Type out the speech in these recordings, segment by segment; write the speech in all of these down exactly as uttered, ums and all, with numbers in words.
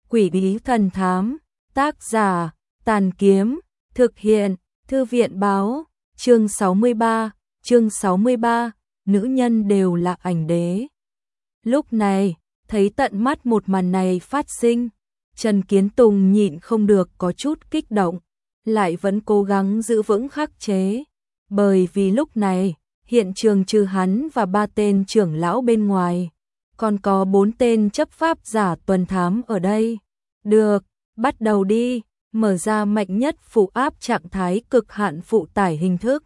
Quỷ bí thần thám, tác giả, Tàn Kiếm, thực hiện, Thư viện báo, chương sáu mươi ba, chương sáu mươi ba, nữ nhân đều là ảnh đế. Lúc này, thấy tận mắt một màn này phát sinh, Trần Kiến Tùng nhịn không được có chút kích động, lại vẫn cố gắng giữ vững khắc chế, bởi vì lúc này, hiện trường trừ hắn và ba tên trưởng lão bên ngoài, còn có bốn tên chấp pháp giả tuần thám ở đây. Được, bắt đầu đi, mở ra mạnh nhất phụ áp trạng thái cực hạn phụ tải hình thức.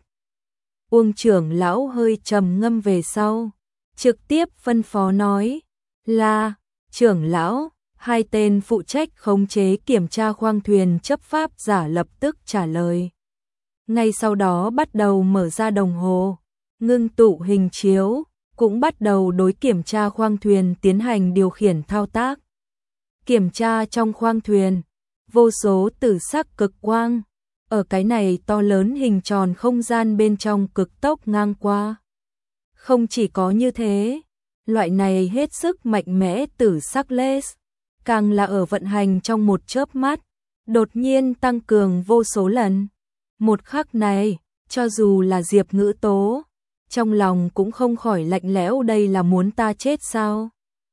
Uông trưởng lão hơi trầm ngâm về sau, trực tiếp phân phó nói, là, trưởng lão, hai tên phụ trách khống chế kiểm tra khoang thuyền chấp pháp giả lập tức trả lời. Ngay sau đó bắt đầu mở ra đồng hồ, ngưng tụ hình chiếu, cũng bắt đầu đối kiểm tra khoang thuyền tiến hành điều khiển thao tác. Kiểm tra trong khoang thuyền, vô số tử sắc cực quang, ở cái này to lớn hình tròn không gian bên trong cực tốc ngang qua. Không chỉ có như thế, loại này hết sức mạnh mẽ tử sắc laser, càng là ở vận hành trong một chớp mắt, đột nhiên tăng cường vô số lần. Một khắc này, cho dù là Diệp Ngữ Tố, trong lòng cũng không khỏi lạnh lẽo, đây là muốn ta chết sao?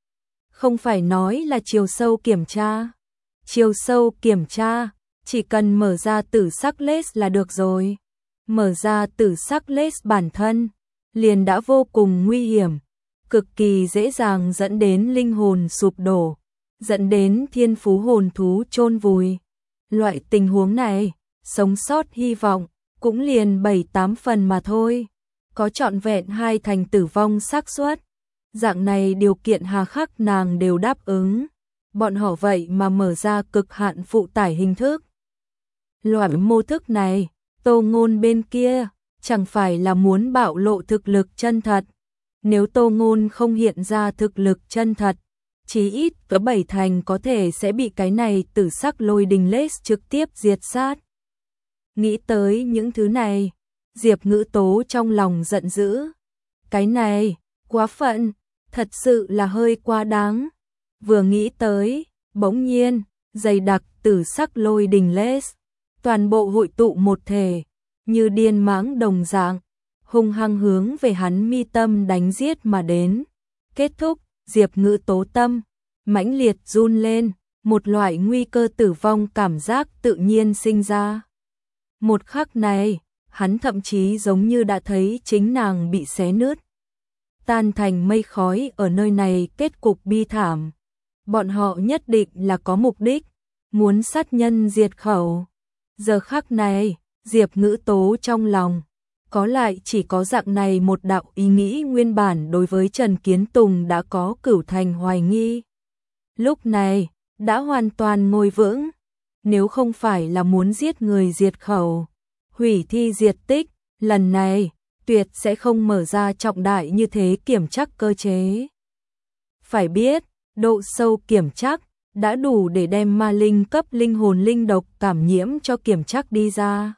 Không phải nói là chiều sâu kiểm tra. Chiều sâu kiểm tra, chỉ cần mở ra tử sắc laser là được rồi. Mở ra tử sắc laser bản thân, liền đã vô cùng nguy hiểm, cực kỳ dễ dàng dẫn đến linh hồn sụp đổ, dẫn đến thiên phú hồn thú chôn vùi. Loại tình huống này, sống sót hy vọng, cũng liền bảy tám phần mà thôi. Có trọn vẹn hai thành tử vong xác suất. Dạng này điều kiện hà khắc nàng đều đáp ứng. Bọn họ vậy mà mở ra cực hạn phụ tải hình thức. Loại mô thức này, Tô Ngôn bên kia, chẳng phải là muốn bạo lộ thực lực chân thật. Nếu Tô Ngôn không hiện ra thực lực chân thật, chí ít có bảy thành có thể sẽ bị cái này tử sắc lôi đình laser trực tiếp diệt sát. Nghĩ tới những thứ này, Diệp Ngữ Tố trong lòng giận dữ. Cái này, quá phận, thật sự là hơi quá đáng. Vừa nghĩ tới, bỗng nhiên, dày đặc tử sắc lôi đình laser, toàn bộ hội tụ một thể, như điên mãng đồng dạng, hung hăng hướng về hắn mi tâm đánh giết mà đến. Kết thúc, Diệp Ngữ Tố tâm mãnh liệt run lên, một loại nguy cơ tử vong cảm giác tự nhiên sinh ra. Một khắc này, hắn thậm chí giống như đã thấy chính nàng bị xé nứt, tan thành mây khói ở nơi này, kết cục bi thảm. Bọn họ nhất định là có mục đích, muốn sát nhân diệt khẩu. Giờ khắc này, Diệp Ngữ Tố trong lòng, có lại chỉ có dạng này một đạo ý nghĩ, nguyên bản đối với Trần Kiến Tùng đã có cửu thành hoài nghi. Lúc này, đã hoàn toàn ngồi vững. Nếu không phải là muốn giết người diệt khẩu, hủy thi diệt tích, lần này, tuyệt sẽ không mở ra trọng đại như thế kiểm trắc cơ chế. Phải biết, độ sâu kiểm trắc đã đủ để đem ma linh cấp linh hồn linh độc cảm nhiễm cho kiểm trắc đi ra.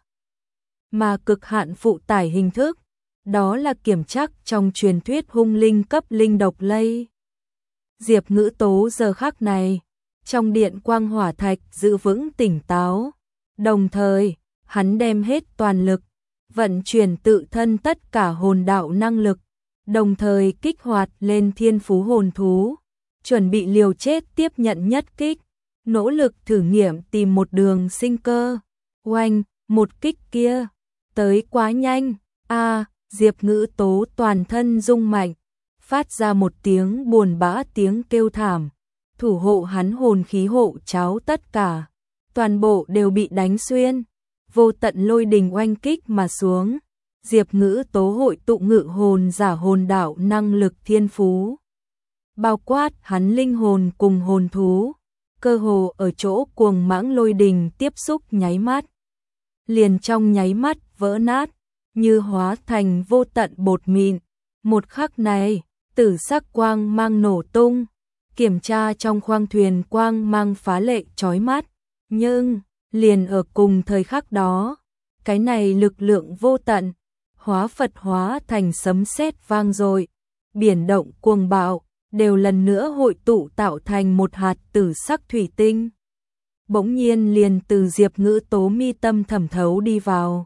Mà cực hạn phụ tải hình thức, đó là kiểm trắc trong truyền thuyết hung linh cấp linh độc lây. Diệp Ngữ Tố giờ khắc này, trong điện quang hỏa thạch giữ vững tỉnh táo, đồng thời, hắn đem hết toàn lực, vận chuyển tự thân tất cả hồn đạo năng lực, đồng thời kích hoạt lên thiên phú hồn thú, chuẩn bị liều chết tiếp nhận nhất kích, nỗ lực thử nghiệm tìm một đường sinh cơ. Oanh, một kích kia, tới quá nhanh, a Diệp Ngữ Tố toàn thân rung mạnh, phát ra một tiếng buồn bã tiếng kêu thảm, thủ hộ hắn hồn khí hộ cháo tất cả, toàn bộ đều bị đánh xuyên, vô tận lôi đình oanh kích mà xuống. Diệp Ngữ Tố hội tụ ngự hồn giả hồn đạo năng lực thiên phú, bao quát hắn linh hồn cùng hồn thú, cơ hồ ở chỗ cuồng mãng lôi đình tiếp xúc nháy mắt, liền trong nháy mắt vỡ nát, như hóa thành vô tận bột mịn. Một khắc này, tử sắc quang mang nổ tung, kiểm tra trong khoang thuyền quang mang phá lệ chói mắt, nhưng liền ở cùng thời khắc đó, cái này lực lượng vô tận, hóa Phật hóa thành sấm sét vang dội, biển động cuồng bạo, đều lần nữa hội tụ tạo thành một hạt tử sắc thủy tinh. Bỗng nhiên liền từ Diệp Ngữ Tố mi tâm thẩm thấu đi vào.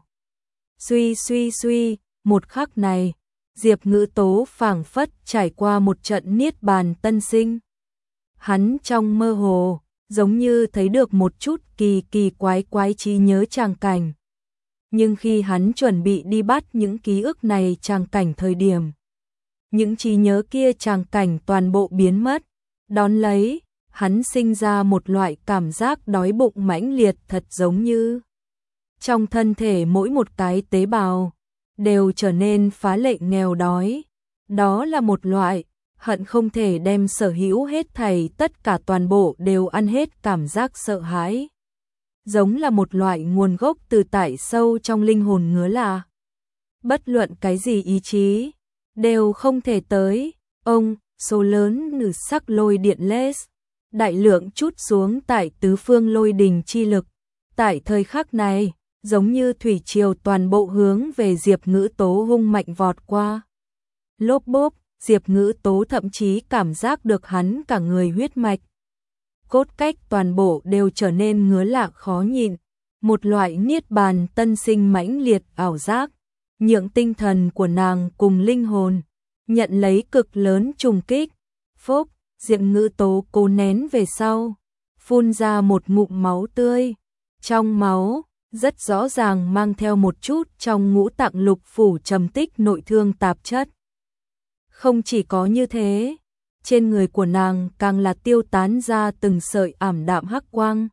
Suy suy suy, một khắc này, Diệp Ngữ Tố phảng phất trải qua một trận niết bàn tân sinh. Hắn trong mơ hồ, giống như thấy được một chút kỳ kỳ quái quái trí nhớ tràng cảnh. Nhưng khi hắn chuẩn bị đi bắt những ký ức này tràng cảnh thời điểm, những trí nhớ kia tràng cảnh toàn bộ biến mất. Đón lấy, hắn sinh ra một loại cảm giác đói bụng mãnh liệt, thật giống như trong thân thể mỗi một cái tế bào đều trở nên phá lệ nghèo đói. Đó là một loại hận không thể đem sở hữu hết thảy tất cả toàn bộ đều ăn hết cảm giác sợ hãi. Giống là một loại nguồn gốc từ tại sâu trong linh hồn ngứa là bất luận cái gì ý chí đều không thể tới. Ông, số lớn nữ sắc lôi điện les, đại lượng chút xuống tại tứ phương lôi đình chi lực. Tại thời khắc này, giống như thủy triều toàn bộ hướng về Diệp Ngữ Tố hung mạnh vọt qua. Lốp bốp, Diệp Ngữ Tố thậm chí cảm giác được hắn cả người huyết mạch, cốt cách toàn bộ đều trở nên ngứa lạ khó nhịn, một loại niết bàn tân sinh mãnh liệt ảo giác, nhượng tinh thần của nàng cùng linh hồn nhận lấy cực lớn trùng kích. Phốc, Diệp Ngữ Tố cố nén về sau, phun ra một ngụm máu tươi. Trong máu, rất rõ ràng mang theo một chút trong ngũ tạng lục phủ trầm tích nội thương tạp chất. Không chỉ có như thế, trên người của nàng càng là tiêu tán ra từng sợi ảm đạm hắc quang.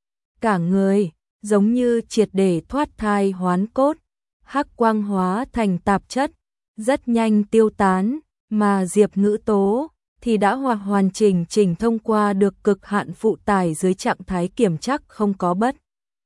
Cả người, giống như triệt để thoát thai hoán cốt, hắc quang hóa thành tạp chất, rất nhanh tiêu tán, mà Diệp Ngữ Tố thì đã hoàn hoàn chỉnh chỉnh thông qua được cực hạn phụ tải dưới trạng thái kiểm chắc không có bất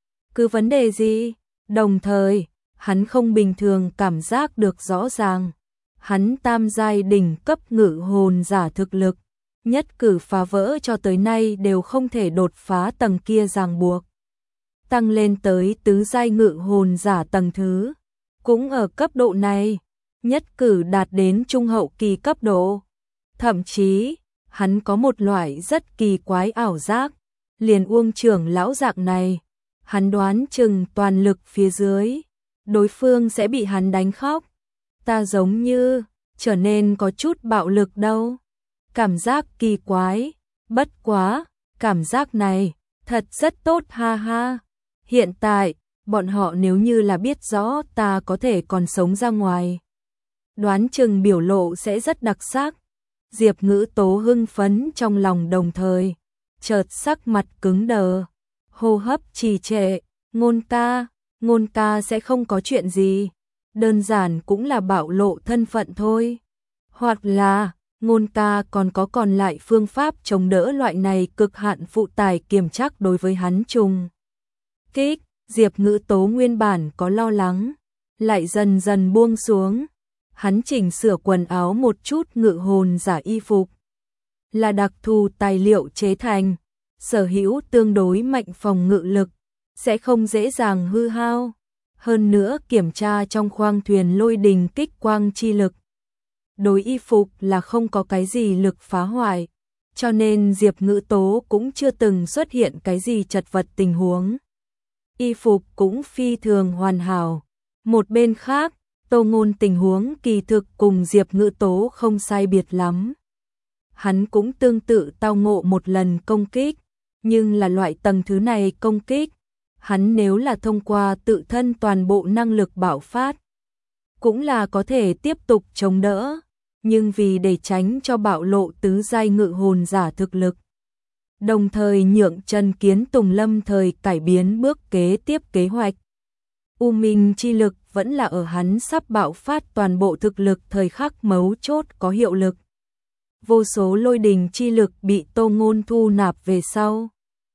cứ vấn đề gì. Đồng thời, hắn không bình thường cảm giác được rõ ràng. Hắn tam giai đỉnh cấp ngự hồn giả thực lực, nhất cử phá vỡ cho tới nay đều không thể đột phá tầng kia ràng buộc. Tăng lên tới tứ giai ngự hồn giả tầng thứ, cũng ở cấp độ này, nhất cử đạt đến trung hậu kỳ cấp độ. Thậm chí, hắn có một loại rất kỳ quái ảo giác, liền Uông trưởng lão dạng này, hắn đoán chừng toàn lực phía dưới, đối phương sẽ bị hắn đánh khóc. Ta giống như trở nên có chút bạo lực đâu. Cảm giác kỳ quái, bất quá, cảm giác này thật rất tốt ha ha. Hiện tại, bọn họ nếu như là biết rõ ta có thể còn sống ra ngoài, đoán chừng biểu lộ sẽ rất đặc sắc. Diệp Ngữ Tố hưng phấn trong lòng, đồng thời chợt sắc mặt cứng đờ, hô hấp trì trệ. Ngôn ca, Ngôn ca sẽ không có chuyện gì, đơn giản cũng là bạo lộ thân phận thôi. Hoặc là, Ngôn ca còn có còn lại phương pháp chống đỡ loại này cực hạn phụ tải kiểm chắc đối với hắn trùng kích. Diệp Ngữ Tố nguyên bản có lo lắng, lại dần dần buông xuống. Hắn chỉnh sửa quần áo một chút, ngự hồn giả y phục là đặc thù tài liệu chế thành, sở hữu tương đối mạnh phòng ngự lực, sẽ không dễ dàng hư hao. Hơn nữa kiểm tra trong khoang thuyền lôi đình kích quang chi lực, đối y phục là không có cái gì lực phá hoại, cho nên Diệp Ngữ Tố cũng chưa từng xuất hiện cái gì chật vật tình huống. Y phục cũng phi thường hoàn hảo. Một bên khác, Tô Ngôn tình huống kỳ thực cùng Diệp Ngữ Tố không sai biệt lắm. Hắn cũng tương tự tao ngộ một lần công kích, nhưng là loại tầng thứ này công kích, hắn nếu là thông qua tự thân toàn bộ năng lực bạo phát, cũng là có thể tiếp tục chống đỡ, nhưng vì để tránh cho bạo lộ tứ giai ngự hồn giả thực lực, đồng thời nhượng Trần Kiến Tùng lâm thời cải biến bước kế tiếp kế hoạch. U Minh chi lực vẫn là ở hắn sắp bạo phát toàn bộ thực lực thời khắc mấu chốt có hiệu lực. Vô số lôi đình chi lực bị Tô Ngôn thu nạp về sau,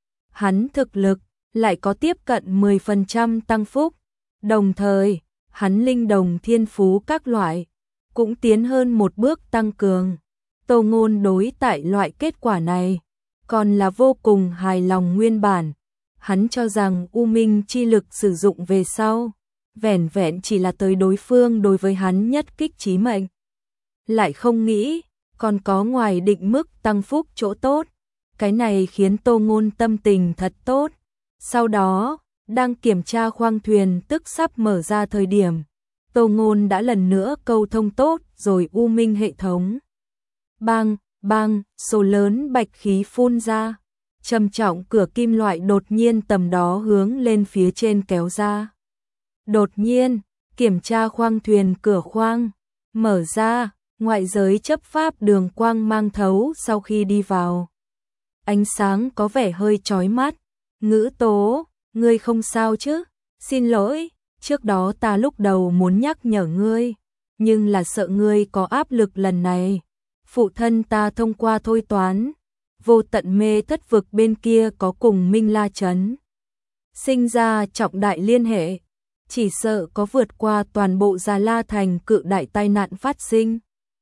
hắn thực lực lại có tiếp cận mười phần trăm tăng phúc, đồng thời, hắn linh đồng thiên phú các loại cũng tiến hơn một bước tăng cường. Tô Ngôn đối tại loại kết quả này còn là vô cùng hài lòng. Nguyên bản, hắn cho rằng U Minh chi lực sử dụng về sau, vẻn vẹn chỉ là tới đối phương đối với hắn nhất kích chí mệnh. Lại không nghĩ, còn có ngoài định mức tăng phúc chỗ tốt. Cái này khiến Tô Ngôn tâm tình thật tốt. Sau đó, đang kiểm tra khoang thuyền tức sắp mở ra thời điểm, Tô Ngôn đã lần nữa câu thông tốt rồi u minh hệ thống. Bang, bang, số lớn bạch khí phun ra. Trầm trọng cửa kim loại đột nhiên tầm đó hướng lên phía trên kéo ra. Đột nhiên, kiểm tra khoang thuyền cửa khoang, mở ra, ngoại giới chấp pháp đường quang mang thấu sau khi đi vào. Ánh sáng có vẻ hơi chói mắt. Ngữ Tố, ngươi không sao chứ? Xin lỗi, trước đó ta lúc đầu muốn nhắc nhở ngươi, nhưng là sợ ngươi có áp lực lần này. Phụ thân ta thông qua thôi toán, vô tận mê thất vực bên kia có cùng Minh La Trấn sinh ra trọng đại liên hệ, chỉ sợ có vượt qua toàn bộ Già La Thành cự đại tai nạn phát sinh.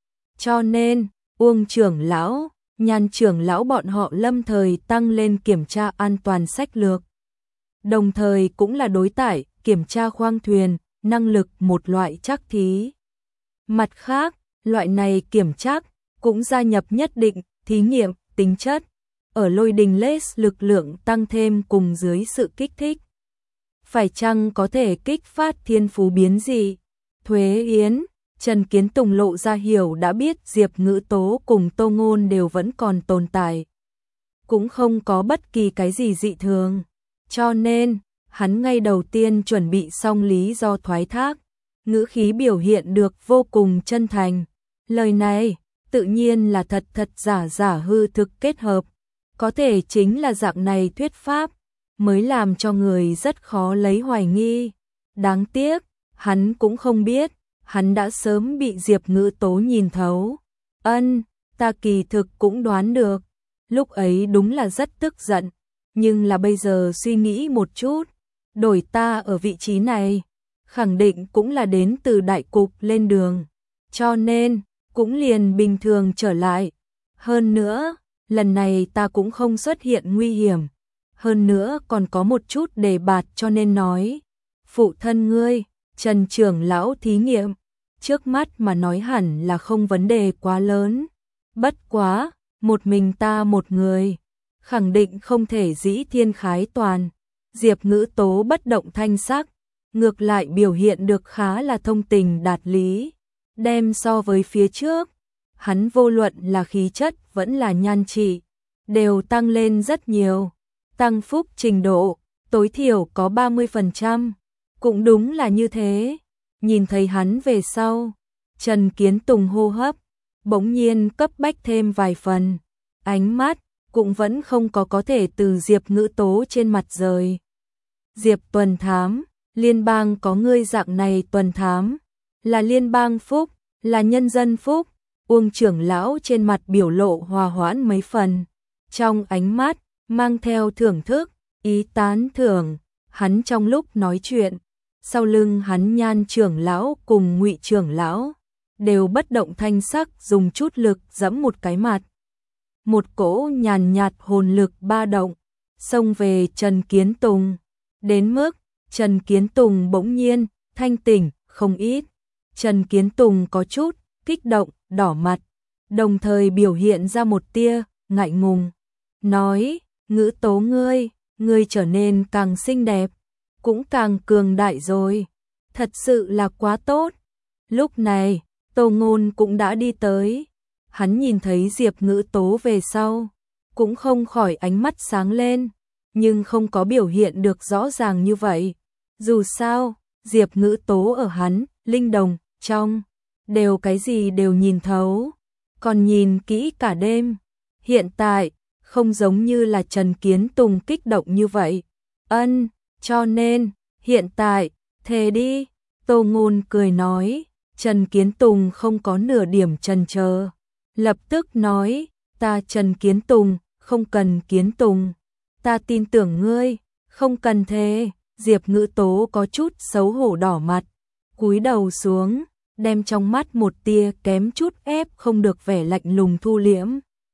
Cho nên, Uông trưởng lão, Nhan trưởng lão bọn họ lâm thời tăng lên kiểm tra an toàn sách lược. Đồng thời cũng là đối tải, kiểm tra khoang thuyền, năng lực một loại trắc thí. Mặt khác, loại này kiểm trắc cũng gia nhập nhất định thí nghiệm tính chất. Ở Lôi Đình Lết lực lượng tăng thêm cùng dưới sự kích thích. Phải chăng có thể kích phát thiên phú biến dị? Thuế Yến, Trần Kiến Tùng lộ ra hiểu đã biết Diệp Ngữ Tố cùng Tô Ngôn đều vẫn còn tồn tại. Cũng không có bất kỳ cái gì dị thường. Cho nên, hắn ngay đầu tiên chuẩn bị xong lý do thoái thác. Ngữ khí biểu hiện được vô cùng chân thành. Lời này, tự nhiên là thật thật giả giả hư thực kết hợp. Có thể chính là dạng này thuyết pháp, mới làm cho người rất khó lấy hoài nghi. Đáng tiếc, hắn cũng không biết, hắn đã sớm bị Diệp Ngữ Tố nhìn thấu. Ân, ta kỳ thực cũng đoán được, lúc ấy đúng là rất tức giận, nhưng là bây giờ suy nghĩ một chút, đổi ta ở vị trí này, khẳng định cũng là đến từ đại cục lên đường, cho nên, cũng liền bình thường trở lại. Hơn nữa, lần này ta cũng không xuất hiện nguy hiểm, hơn nữa còn có một chút đề bạt cho nên nói. Phụ thân ngươi, Trần trưởng lão thí nghiệm, trước mắt mà nói hẳn là không vấn đề quá lớn. Bất quá, một mình ta một người, khẳng định không thể dĩ thiên khái toàn. Diệp Ngữ Tố bất động thanh sắc, ngược lại biểu hiện được khá là thông tình đạt lý. Đem so với phía trước, hắn vô luận là khí chất vẫn là nhan trị, đều tăng lên rất nhiều. Tăng phúc trình độ, tối thiểu có ba mươi phần trăm. Cũng đúng là như thế. Nhìn thấy hắn về sau, Trần Kiến Tùng hô hấp, bỗng nhiên cấp bách thêm vài phần. Ánh mắt, cũng vẫn không có có thể từ Diệp Ngữ Tố trên mặt rời. Diệp tuần thám, liên bang có ngươi dạng này tuần thám, là liên bang phúc, là nhân dân phúc. Uông trưởng lão trên mặt biểu lộ hòa hoãn mấy phần, trong ánh mắt mang theo thưởng thức, ý tán thưởng. Hắn trong lúc nói chuyện, sau lưng hắn Nhan trưởng lão cùng Ngụy trưởng lão đều bất động thanh sắc dùng chút lực giẫm một cái mặt. Một cỗ nhàn nhạt hồn lực ba động xông về Trần Kiến Tùng, đến mức Trần Kiến Tùng bỗng nhiên thanh tỉnh không ít. Trần Kiến Tùng có chút kích động, đỏ mặt, đồng thời biểu hiện ra một tia ngại ngùng, nói: Ngữ Tố ngươi, ngươi trở nên càng xinh đẹp, cũng càng cường đại rồi, thật sự là quá tốt. Lúc này, Tô Ngôn cũng đã đi tới, hắn nhìn thấy Diệp Ngữ Tố về sau, cũng không khỏi ánh mắt sáng lên, nhưng không có biểu hiện được rõ ràng như vậy. Dù sao, Diệp Ngữ Tố ở hắn, linh đồng, trong, đều cái gì đều nhìn thấu, còn nhìn kỹ cả đêm. Hiện tại, không giống như là Trần Kiến Tùng kích động như vậy. Ân, cho nên, hiện tại, thề đi. Tô Ngôn cười nói. Trần Kiến Tùng không có nửa điểm chần chờ, lập tức nói: ta Trần Kiến Tùng, không cần Kiến Tùng, ta tin tưởng ngươi, không cần thề. Diệp Ngữ Tố có chút xấu hổ đỏ mặt, cúi đầu xuống, đem trong mắt một tia kém chút ép không được vẻ lạnh lùng thu liễm.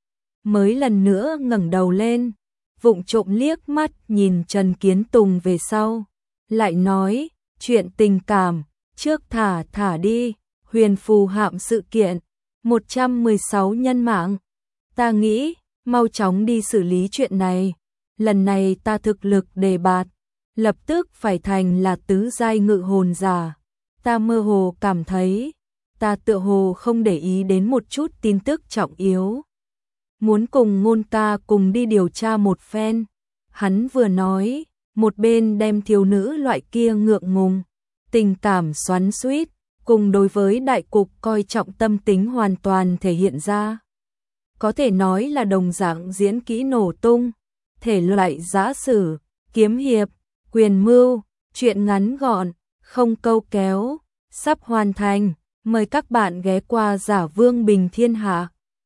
Mới lần nữa ngẩng đầu lên, vụng trộm liếc mắt nhìn Trần Kiến Tùng về sau, lại nói: chuyện tình cảm, trước thả thả đi, huyền phù hạm sự kiện, một trăm mười sáu nhân mạng. Ta nghĩ, mau chóng đi xử lý chuyện này. Lần này ta thực lực đề bạt, lập tức phải thành là tứ giai ngự hồn giả. Ta mơ hồ cảm thấy, ta tựa hồ không để ý đến một chút tin tức trọng yếu. Muốn cùng Ngôn ca cùng đi điều tra một phen. Hắn vừa nói, một bên đem thiếu nữ loại kia ngượng ngùng, tình cảm xoắn xuýt, cùng đối với đại cục coi trọng tâm tính hoàn toàn thể hiện ra. Có thể nói là đồng dạng diễn kỹ nổ tung, thể loại giã sử, kiếm hiệp, quyền mưu, chuyện ngắn gọn, không câu kéo, sắp hoàn thành. Mời các bạn ghé qua Giả Vương Bình Thiên Hạ.